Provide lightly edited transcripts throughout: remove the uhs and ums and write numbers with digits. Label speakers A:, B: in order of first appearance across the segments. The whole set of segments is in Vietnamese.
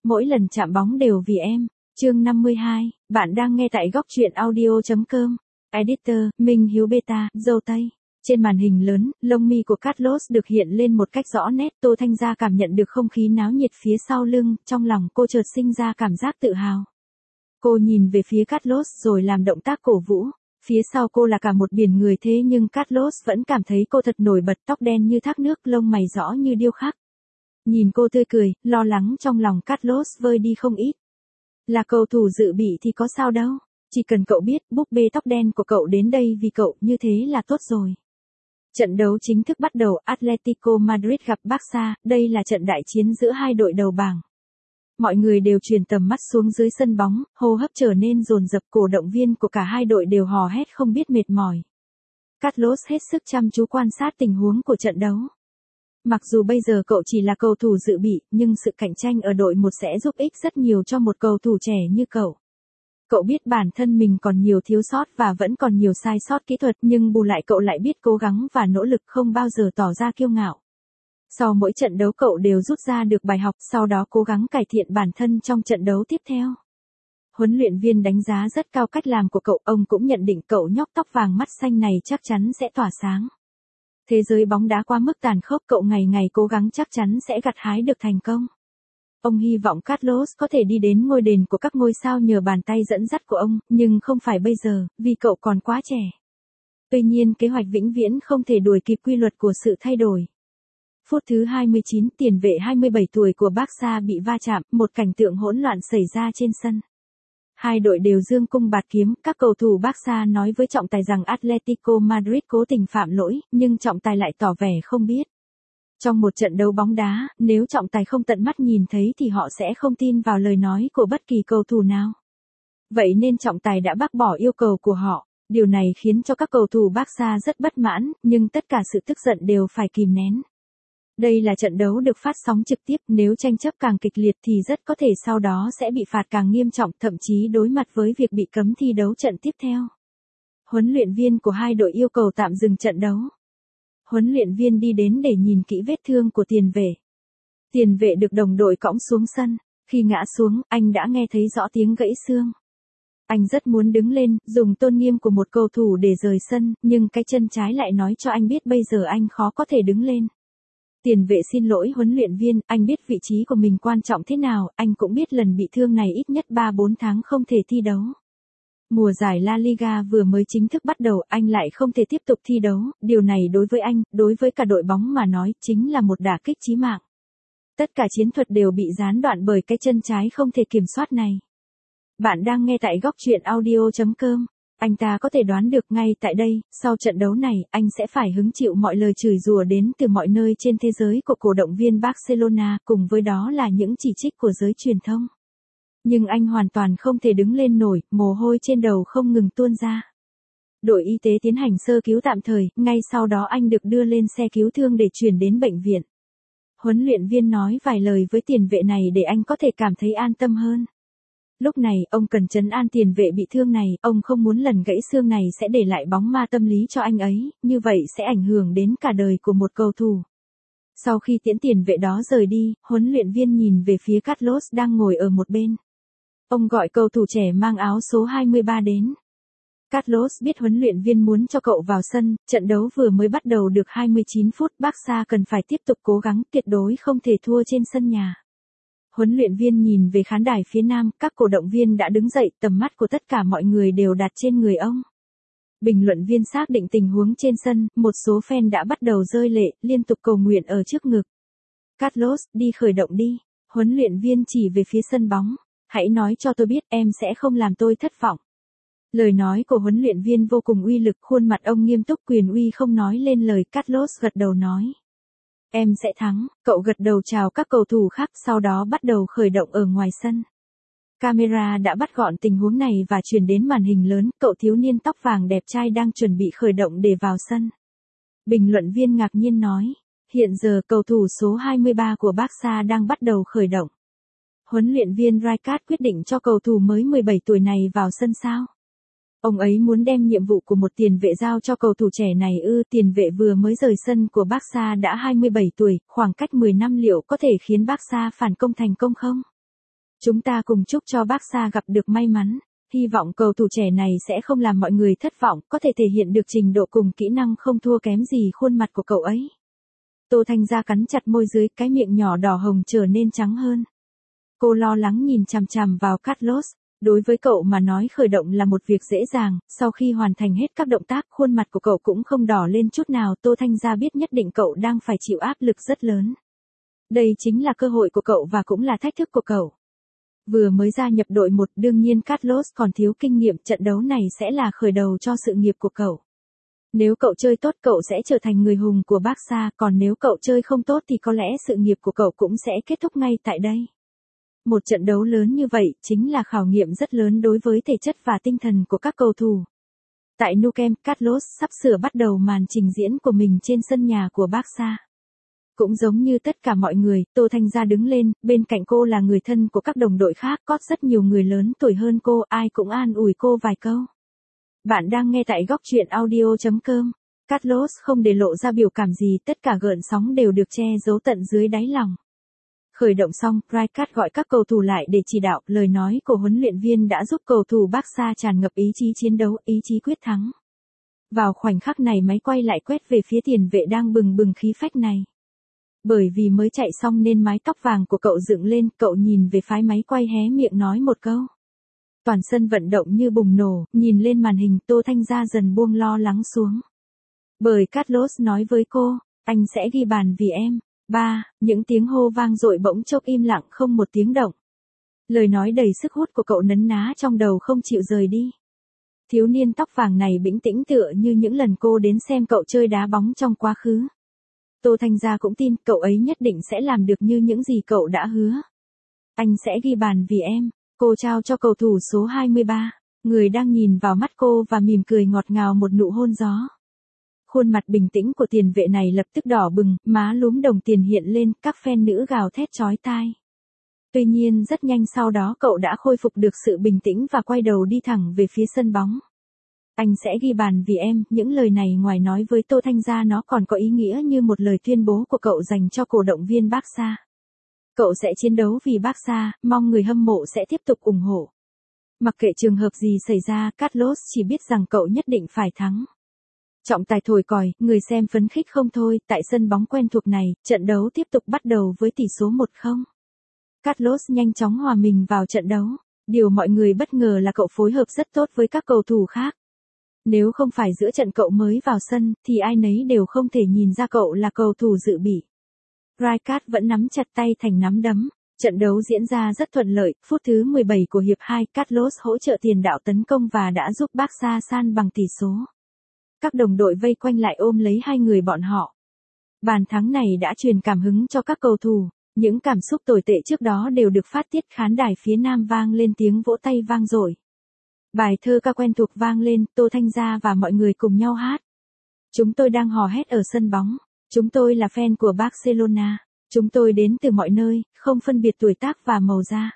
A: mỗi lần chạm bóng đều vì em. Chương 52, bạn đang nghe tại góc truyện audio.com. Editor, Minh Hiếu Beta, dâu tây. Trên màn hình lớn, lông mi của Carlos được hiện lên một cách rõ nét. Tô Thanh Gia cảm nhận được không khí náo nhiệt phía sau lưng, trong lòng cô chợt sinh ra cảm giác tự hào. Cô nhìn về phía Carlos rồi làm động tác cổ vũ. Phía sau cô là cả một biển người thế nhưng Carlos vẫn cảm thấy cô thật nổi bật, tóc đen như thác nước, lông mày rõ như điêu khắc. Nhìn cô tươi cười, lo lắng trong lòng Carlos vơi đi không ít. Là cầu thủ dự bị thì có sao đâu, chỉ cần cậu biết búp bê tóc đen của cậu đến đây vì cậu, như thế là tốt rồi. Trận đấu chính thức bắt đầu, Atletico Madrid gặp Barca, đây là trận đại chiến giữa hai đội đầu bảng. Mọi người đều truyền tầm mắt xuống dưới sân bóng, hô hấp trở nên dồn dập, cổ động viên của cả hai đội đều hò hét không biết mệt mỏi. Carlos hết sức chăm chú quan sát tình huống của trận đấu. Mặc dù bây giờ cậu chỉ là cầu thủ dự bị, nhưng sự cạnh tranh ở đội một sẽ giúp ích rất nhiều cho một cầu thủ trẻ như cậu. Cậu biết bản thân mình còn nhiều thiếu sót và vẫn còn nhiều sai sót kỹ thuật, nhưng bù lại cậu lại biết cố gắng và nỗ lực, không bao giờ tỏ ra kiêu ngạo. Sau mỗi trận đấu cậu đều rút ra được bài học, sau đó cố gắng cải thiện bản thân trong trận đấu tiếp theo. Huấn luyện viên đánh giá rất cao cách làm của cậu, ông cũng nhận định cậu nhóc tóc vàng mắt xanh này chắc chắn sẽ tỏa sáng. Thế giới bóng đá quá mức tàn khốc, cậu ngày ngày cố gắng chắc chắn sẽ gặt hái được thành công. Ông hy vọng Carlos có thể đi đến ngôi đền của các ngôi sao nhờ bàn tay dẫn dắt của ông, nhưng không phải bây giờ, vì cậu còn quá trẻ. Tuy nhiên kế hoạch vĩnh viễn không thể đuổi kịp quy luật của sự thay đổi. Phút thứ 29, tiền vệ 27 tuổi của Barca bị va chạm, một cảnh tượng hỗn loạn xảy ra trên sân. Hai đội đều giương cung bạt kiếm, các cầu thủ Barca nói với trọng tài rằng Atletico Madrid cố tình phạm lỗi, nhưng trọng tài lại tỏ vẻ không biết. Trong một trận đấu bóng đá, nếu trọng tài không tận mắt nhìn thấy thì họ sẽ không tin vào lời nói của bất kỳ cầu thủ nào. Vậy nên trọng tài đã bác bỏ yêu cầu của họ. Điều này khiến cho các cầu thủ Barca rất bất mãn, nhưng tất cả sự tức giận đều phải kìm nén. Đây là trận đấu được phát sóng trực tiếp, nếu tranh chấp càng kịch liệt thì rất có thể sau đó sẽ bị phạt càng nghiêm trọng, thậm chí đối mặt với việc bị cấm thi đấu trận tiếp theo. Huấn luyện viên của hai đội yêu cầu tạm dừng trận đấu. Huấn luyện viên đi đến để nhìn kỹ vết thương của tiền vệ. Tiền vệ được đồng đội cõng xuống sân, khi ngã xuống, anh đã nghe thấy rõ tiếng gãy xương. Anh rất muốn đứng lên, dùng tôn nghiêm của một cầu thủ để rời sân, nhưng cái chân trái lại nói cho anh biết bây giờ anh khó có thể đứng lên. Tiền vệ xin lỗi huấn luyện viên, anh biết vị trí của mình quan trọng thế nào, anh cũng biết lần bị thương này ít nhất 3-4 tháng không thể thi đấu. Mùa giải La Liga vừa mới chính thức bắt đầu, anh lại không thể tiếp tục thi đấu, điều này đối với anh, đối với cả đội bóng mà nói, chính là một đả kích chí mạng. Tất cả chiến thuật đều bị gián đoạn bởi cái chân trái không thể kiểm soát này. Bạn đang nghe tại góc truyện audio.com. Anh ta có thể đoán được ngay tại đây, sau trận đấu này, anh sẽ phải hứng chịu mọi lời chửi rủa đến từ mọi nơi trên thế giới của cổ động viên Barcelona, cùng với đó là những chỉ trích của giới truyền thông. Nhưng anh hoàn toàn không thể đứng lên nổi, mồ hôi trên đầu không ngừng tuôn ra. Đội y tế tiến hành sơ cứu tạm thời, ngay sau đó anh được đưa lên xe cứu thương để chuyển đến bệnh viện. Huấn luyện viên nói vài lời với tiền vệ này để anh có thể cảm thấy an tâm hơn. Lúc này, ông cần trấn an tiền vệ bị thương này, ông không muốn lần gãy xương này sẽ để lại bóng ma tâm lý cho anh ấy, như vậy sẽ ảnh hưởng đến cả đời của một cầu thủ. Sau khi tiễn tiền vệ đó rời đi, huấn luyện viên nhìn về phía Carlos đang ngồi ở một bên. Ông gọi cầu thủ trẻ mang áo số 23 đến. Carlos biết huấn luyện viên muốn cho cậu vào sân, trận đấu vừa mới bắt đầu được 29 phút, Barca cần phải tiếp tục cố gắng, tuyệt đối không thể thua trên sân nhà. Huấn luyện viên nhìn về khán đài phía nam, các cổ động viên đã đứng dậy, tầm mắt của tất cả mọi người đều đặt trên người ông. Bình luận viên xác định tình huống trên sân, một số fan đã bắt đầu rơi lệ, liên tục cầu nguyện ở trước ngực. Carlos, đi khởi động đi. Huấn luyện viên chỉ về phía sân bóng. Hãy nói cho tôi biết em sẽ không làm tôi thất vọng. Lời nói của huấn luyện viên vô cùng uy lực, khuôn mặt ông nghiêm túc, quyền uy không nói lên lời. Carlos gật đầu nói. Em sẽ thắng, cậu gật đầu chào các cầu thủ khác, sau đó bắt đầu khởi động ở ngoài sân. Camera đã bắt gọn tình huống này và truyền đến màn hình lớn, cậu thiếu niên tóc vàng đẹp trai đang chuẩn bị khởi động để vào sân. Bình luận viên ngạc nhiên nói, hiện giờ cầu thủ số 23 của Barca đang bắt đầu khởi động. Huấn luyện viên Rijkaard quyết định cho cầu thủ mới 17 tuổi này vào sân sao? Ông ấy muốn đem nhiệm vụ của một tiền vệ giao cho cầu thủ trẻ này ư? Tiền vệ vừa mới rời sân của Barca đã 27 tuổi, khoảng cách 10 năm liệu có thể khiến Barca phản công thành công không? Chúng ta cùng chúc cho Barca gặp được may mắn. Hy vọng cầu thủ trẻ này sẽ không làm mọi người thất vọng, có thể thể hiện được trình độ cùng kỹ năng không thua kém gì khuôn mặt của cậu ấy. Tô Thanh Gia cắn chặt môi dưới, cái miệng nhỏ đỏ hồng trở nên trắng hơn. Cô lo lắng nhìn chằm chằm vào Carlos. Đối với cậu mà nói khởi động là một việc dễ dàng, sau khi hoàn thành hết các động tác, khuôn mặt của cậu cũng không đỏ lên chút nào. Tô Thanh Gia biết nhất định cậu đang phải chịu áp lực rất lớn. Đây chính là cơ hội của cậu và cũng là thách thức của cậu. Vừa mới gia nhập đội 1, đương nhiên Carlos còn thiếu kinh nghiệm, trận đấu này sẽ là khởi đầu cho sự nghiệp của cậu. Nếu cậu chơi tốt cậu sẽ trở thành người hùng của Barca, còn nếu cậu chơi không tốt thì có lẽ sự nghiệp của cậu cũng sẽ kết thúc ngay tại đây. Một trận đấu lớn như vậy chính là khảo nghiệm rất lớn đối với thể chất và tinh thần của các cầu thủ. Tại Nou Camp, Carlos sắp sửa bắt đầu màn trình diễn của mình trên sân nhà của Barca. Cũng giống như tất cả mọi người, Tô Thanh Gia đứng lên, bên cạnh cô là người thân của các đồng đội khác, có rất nhiều người lớn tuổi hơn cô, ai cũng an ủi cô vài câu. Bạn đang nghe tại góc truyện audio.com. Carlos không để lộ ra biểu cảm gì, tất cả gợn sóng đều được che giấu tận dưới đáy lòng. Khởi động xong, Rijkaard gọi các cầu thủ lại để chỉ đạo, lời nói của huấn luyện viên đã giúp cầu thủ Barca tràn ngập ý chí chiến đấu, ý chí quyết thắng. Vào khoảnh khắc này máy quay lại quét về phía tiền vệ đang bừng bừng khí phách này. Bởi vì mới chạy xong nên mái tóc vàng của cậu dựng lên, cậu nhìn về phái máy quay hé miệng nói một câu. Toàn sân vận động như bùng nổ, nhìn lên màn hình Tô Thanh Gia dần buông lo lắng xuống. Bởi Carlos nói với cô, anh sẽ ghi bàn vì em. Những tiếng hô vang dội bỗng chốc im lặng không một tiếng động. Lời nói đầy sức hút của cậu nấn ná trong đầu không chịu rời đi. Thiếu niên tóc vàng này bình tĩnh tựa như những lần cô đến xem cậu chơi đá bóng trong quá khứ. Tô Thanh Gia cũng tin cậu ấy nhất định sẽ làm được như những gì cậu đã hứa. Anh sẽ ghi bàn vì em. Cô trao cho cầu thủ số 23, người đang nhìn vào mắt cô và mỉm cười ngọt ngào một nụ hôn gió. Khuôn mặt bình tĩnh của tiền vệ này lập tức đỏ bừng, má lúm đồng tiền hiện lên, các fan nữ gào thét chói tai. Tuy nhiên rất nhanh sau đó cậu đã khôi phục được sự bình tĩnh và quay đầu đi thẳng về phía sân bóng. Anh sẽ ghi bàn vì em, những lời này ngoài nói với Tô Thanh Gia nó còn có ý nghĩa như một lời tuyên bố của cậu dành cho cổ động viên Barca. Cậu sẽ chiến đấu vì Barca, mong người hâm mộ sẽ tiếp tục ủng hộ. Mặc kệ trường hợp gì xảy ra, Carlos chỉ biết rằng cậu nhất định phải thắng. Trọng tài thổi còi, người xem phấn khích không thôi, tại sân bóng quen thuộc này, trận đấu tiếp tục bắt đầu với tỷ số 1-0. Carlos nhanh chóng hòa mình vào trận đấu. Điều mọi người bất ngờ là cậu phối hợp rất tốt với các cầu thủ khác. Nếu không phải giữa trận cậu mới vào sân, thì ai nấy đều không thể nhìn ra cậu là cầu thủ dự bị. Rijkaard vẫn nắm chặt tay thành nắm đấm. Trận đấu diễn ra rất thuận lợi, phút thứ 17 của hiệp 2, Carlos hỗ trợ tiền đạo tấn công và đã giúp Barca san bằng tỷ số. Các đồng đội vây quanh lại ôm lấy hai người bọn họ. Bàn thắng này đã truyền cảm hứng cho các cầu thủ. Những cảm xúc tồi tệ trước đó đều được phát tiết, khán đài phía nam vang lên tiếng vỗ tay vang dội. Bài thơ ca quen thuộc vang lên, Tô Thanh Gia và mọi người cùng nhau hát. Chúng tôi đang hò hét ở sân bóng. Chúng tôi là fan của Barcelona. Chúng tôi đến từ mọi nơi, không phân biệt tuổi tác và màu da.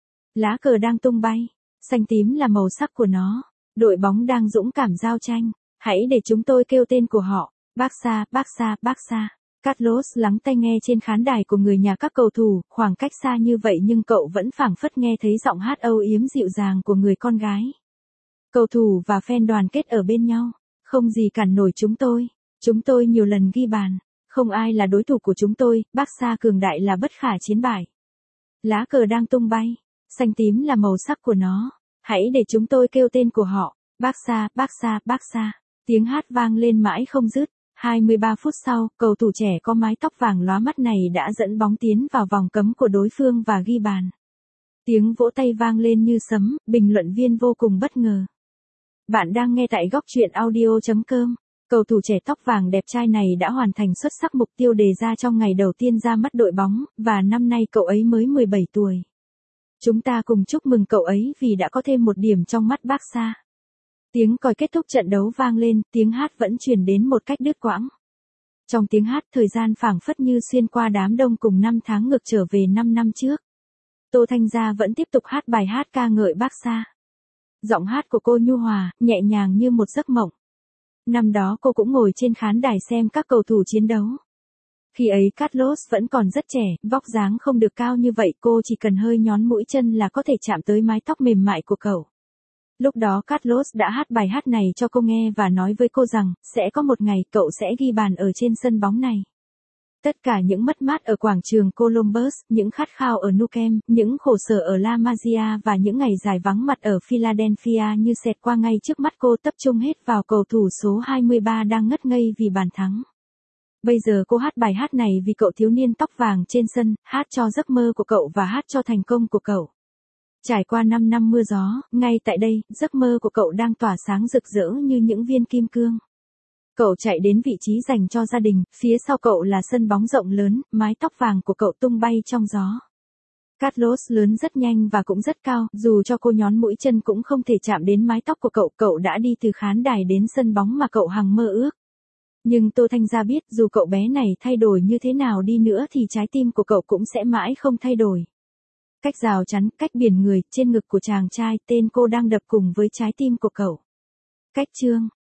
A: Lá cờ đang tung bay. Xanh tím là màu sắc của nó. Đội bóng đang dũng cảm giao tranh. Hãy để chúng tôi kêu tên của họ. Barca, Barca, Barca. Carlos lắng tai nghe trên khán đài của người nhà các cầu thủ, khoảng cách xa như vậy nhưng cậu vẫn phảng phất nghe thấy giọng hát âu yếm dịu dàng của người con gái. Cầu thủ và fan đoàn kết ở bên nhau. Không gì cản nổi chúng tôi. Chúng tôi nhiều lần ghi bàn. Không ai là đối thủ của chúng tôi, Barca cường đại là bất khả chiến bại. Lá cờ đang tung bay. Xanh tím là màu sắc của nó. Hãy để chúng tôi kêu tên của họ. Barca, Barca, Barca. Tiếng hát vang lên mãi không dứt. 23 phút sau, cầu thủ trẻ có mái tóc vàng lóa mắt này đã dẫn bóng tiến vào vòng cấm của đối phương và ghi bàn. Tiếng vỗ tay vang lên như sấm, bình luận viên vô cùng bất ngờ. Bạn đang nghe tại góc truyện audio.com. Cầu thủ trẻ tóc vàng đẹp trai này đã hoàn thành xuất sắc mục tiêu đề ra trong ngày đầu tiên ra mắt đội bóng, và năm nay cậu ấy mới 17 tuổi. Chúng ta cùng chúc mừng cậu ấy vì đã có thêm một điểm trong mắt Barca. Tiếng còi kết thúc trận đấu vang lên, tiếng hát vẫn truyền đến một cách đứt quãng. Trong tiếng hát, thời gian phảng phất như xuyên qua đám đông cùng năm tháng ngược trở về 5 năm trước. Tô Thanh Gia vẫn tiếp tục hát bài hát ca ngợi Barca. Giọng hát của cô nhu hòa, nhẹ nhàng như một giấc mộng. Năm đó cô cũng ngồi trên khán đài xem các cầu thủ chiến đấu. Khi ấy Carlos vẫn còn rất trẻ, vóc dáng không được cao như vậy, cô chỉ cần hơi nhón mũi chân là có thể chạm tới mái tóc mềm mại của cậu. Lúc đó Carlos đã hát bài hát này cho cô nghe và nói với cô rằng, sẽ có một ngày cậu sẽ ghi bàn ở trên sân bóng này. Tất cả những mất mát ở quảng trường Columbus, những khát khao ở Nukem, những khổ sở ở La Masia và những ngày dài vắng mặt ở Philadelphia như xẹt qua ngay trước mắt cô, tập trung hết vào cầu thủ số 23 đang ngất ngây vì bàn thắng. Bây giờ cô hát bài hát này vì cậu thiếu niên tóc vàng trên sân, hát cho giấc mơ của cậu và hát cho thành công của cậu. Trải qua 5 năm mưa gió, ngay tại đây, giấc mơ của cậu đang tỏa sáng rực rỡ như những viên kim cương. Cậu chạy đến vị trí dành cho gia đình, phía sau cậu là sân bóng rộng lớn, mái tóc vàng của cậu tung bay trong gió. Carlos lớn rất nhanh và cũng rất cao, dù cho cô nhón mũi chân cũng không thể chạm đến mái tóc của cậu đã đi từ khán đài đến sân bóng mà cậu hằng mơ ước. Nhưng Tô Thanh Gia biết dù cậu bé này thay đổi như thế nào đi nữa thì trái tim của cậu cũng sẽ mãi không thay đổi. Cách rào chắn, cách biển người, trên ngực của chàng trai, tên cô đang đập cùng với trái tim của cậu. Cách chương